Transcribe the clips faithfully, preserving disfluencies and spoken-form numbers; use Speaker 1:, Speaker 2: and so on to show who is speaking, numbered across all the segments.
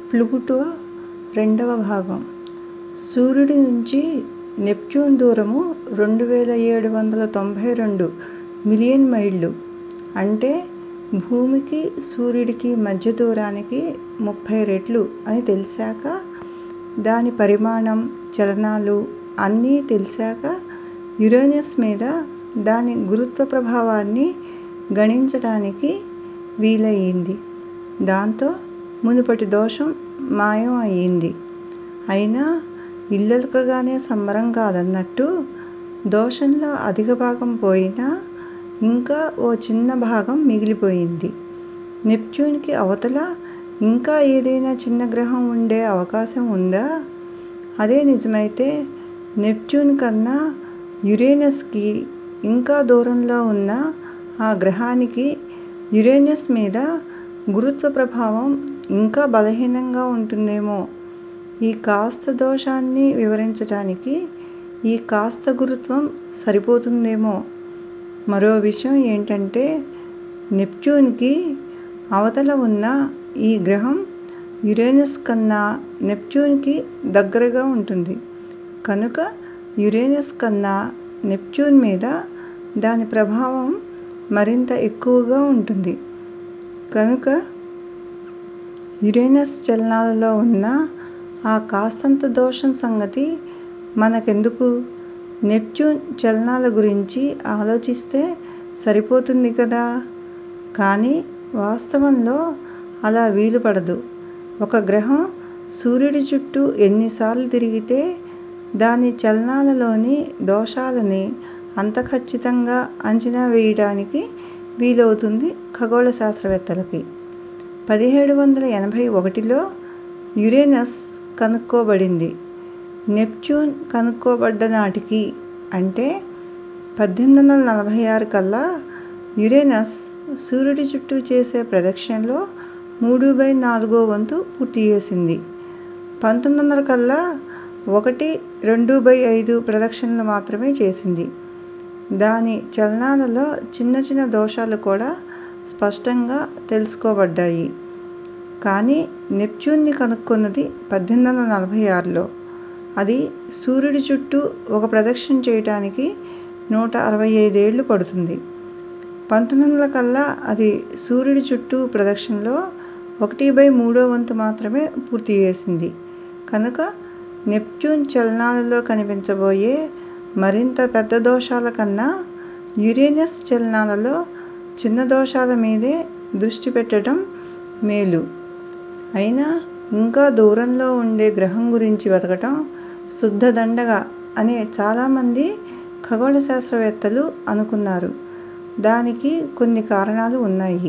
Speaker 1: Pluto రెండవ భాగం. సూర్యుడి నుంచి నెప్ట్యూన్ దూరము రెండు వేల ఏడు వందల తొంభై రెండు మిలియన్ మైళ్ళు. అంటే భూమికి సూర్యుడికి మధ్య దూరానికి ముప్పై రెట్లు అని తెలిసాక, దాని పరిమాణం, చలనాలు అన్నీ తెలిసాక యురేనస్ మీద దాని గురుత్వ ప్రభావాన్ని గణించటానికి వీలయింది. దాంతో మునుపటి దోషం మాయం అయింది. అయినా ఇల్లలుకగానే సంబరం కాదన్నట్టు దోషంలో అధిక భాగం పోయినా ఇంకా ఓ చిన్న భాగం మిగిలిపోయింది. నెప్ట్యూన్కి అవతల ఇంకా ఏదైనా చిన్న గ్రహం ఉండే అవకాశం ఉందా? అదే నిజమైతే నెప్ట్యూన్ కన్నా యురేనస్కి ఇంకా దూరంలో ఉన్న ఆ గ్రహానికి యురేనస్ మీద గురుత్వ ప్రభావం ఇంకా బలహీనంగా ఉంటుందేమో. ఈ కాస్త దోషాన్ని వివరించటానికి ఈ కాస్త గురుత్వం సరిపోతుందేమో. మరో విషయం ఏంటంటే, నెప్ట్యూన్కి అవతల ఉన్న ఈ గ్రహం యురేనస్ కన్నా నెప్ట్యూన్కి దగ్గరగా ఉంటుంది. కనుక యురేనస్ కన్నా నెప్ట్యూన్ మీద దాని ప్రభావం మరింత ఎక్కువగా ఉంటుంది. కనుక యురేనస్ చలనాలలో ఉన్న ఆ కాస్తంత దోషం సంగతి మనకెందుకు? నెప్ట్యూన్ చలనాల గురించి ఆలోచిస్తే సరిపోతుంది కదా. కానీ వాస్తవంలో అలా వీలుపడదు. ఒక గ్రహం సూర్యుడి చుట్టూ ఎన్నిసార్లు తిరిగితే దాని చలనాలలోని దోషాలని అంత ఖచ్చితంగా అంచనా వేయటానికి వీలవుతుంది ఖగోళ శాస్త్రవేత్తలకి. పదిహేడు వందల ఎనభై ఒకటిలో యురేనస్ కనుక్కోబడింది. నెప్ట్యూన్ కనుక్కోబడ్డ నాటికి అంటే పద్దెనిమిది వందల నలభై ఆరు కల్లా యురేనస్ సూర్యుడి చుట్టూ చేసే ప్రదక్షిణలో మూడు బై నాలుగో వంతు పూర్తి చేసింది. పంతొమ్మిది వందల కల్లా ఒకటి రెండు బై ఐదు ప్రదక్షిణలు మాత్రమే చేసింది. దాని చలనాలలో చిన్న చిన్న దోషాలు కూడా స్పష్టంగా తెలుసుకోబడ్డాయి. కానీ నెప్ట్యూన్ని కనుక్కున్నది పద్దెనిమిది వందల నలభై ఆరులో. అది సూర్యుడి చుట్టూ ఒక ప్రదక్షిణ చేయటానికి నూట అరవై ఐదేళ్లు పడుతుంది. పంతొమ్మిది వందల కల్లా అది సూర్యుడి చుట్టూ ప్రదక్షిణలో ఒకటి బై మూడో వంతు మాత్రమే పూర్తి చేసింది. కనుక నెప్ట్యూన్ చలనాలలో కనిపించబోయే మరింత పెద్ద దోషాల కన్నా యురేనస్ చలనాలలో చిన్న దోషాల మీదే దృష్టి పెట్టడం మేలు. అయినా ఇంకా దూరంలో ఉండే గ్రహం గురించి వెతకటం శుద్ధ దండగ అని చాలామంది ఖగోళ శాస్త్రవేత్తలు అనుకున్నారు. దానికి కొన్ని కారణాలు ఉన్నాయి.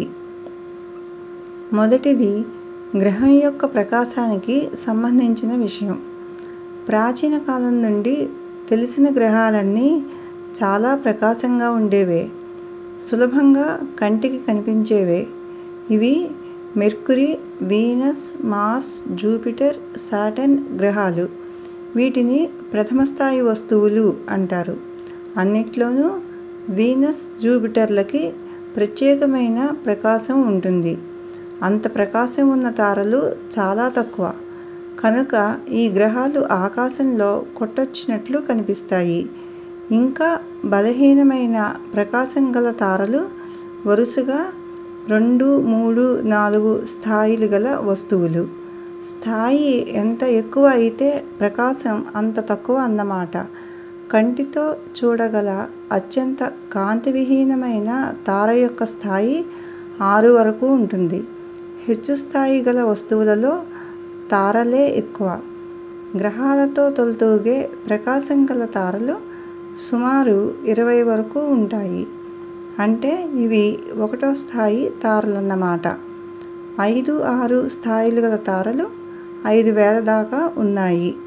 Speaker 1: మొదటిది గ్రహం యొక్క ప్రకాశానికి సంబంధించిన విషయం. ప్రాచీన కాలం నుండి తెలిసిన గ్రహాలన్నీ చాలా ప్రకాశంగా ఉండేవే. సులభంగా కంటికి కనిపించేవే. ఇవి Mercury, Venus, Mars, Jupiter, Saturn గ్రహాలు. వీటిని ప్రథమ స్థాయి వస్తువులు అంటారు. అన్నిట్లోనూ వీనస్, జూపిటర్లకి ప్రత్యేకమైన ప్రకాశం ఉంటుంది. అంత ప్రకాశం ఉన్న తారలు చాలా తక్కువ. కనుక ఈ గ్రహాలు ఆకాశంలో కొట్టొచ్చినట్లు కనిపిస్తాయి. ఇంకా బలహీనమైన ప్రకాశం గల తారలు వరుసగా రెండు, మూడు, నాలుగు స్థాయిలు గల వస్తువులు. స్థాయి ఎంత ఎక్కువ అయితే ప్రకాశం అంత తక్కువ అన్నమాట. కంటితో చూడగల అత్యంత కాంతివిహీనమైన తార యొక్క స్థాయి ఆరు వరకు ఉంటుంది. హెచ్చు స్థాయి గల వస్తువులలో తారలే ఎక్కువ. గ్రహాలతో తొలతూగే ప్రకాశం గల తారలు సుమారు ఇరవై వరకు ఉంటాయి. అంటే ఇవి ఒకటో స్థాయి తారలన్నమాట. ఐదు, ఆరు స్థాయిలు గల తారలు ఐదు వేల దాకా ఉన్నాయి.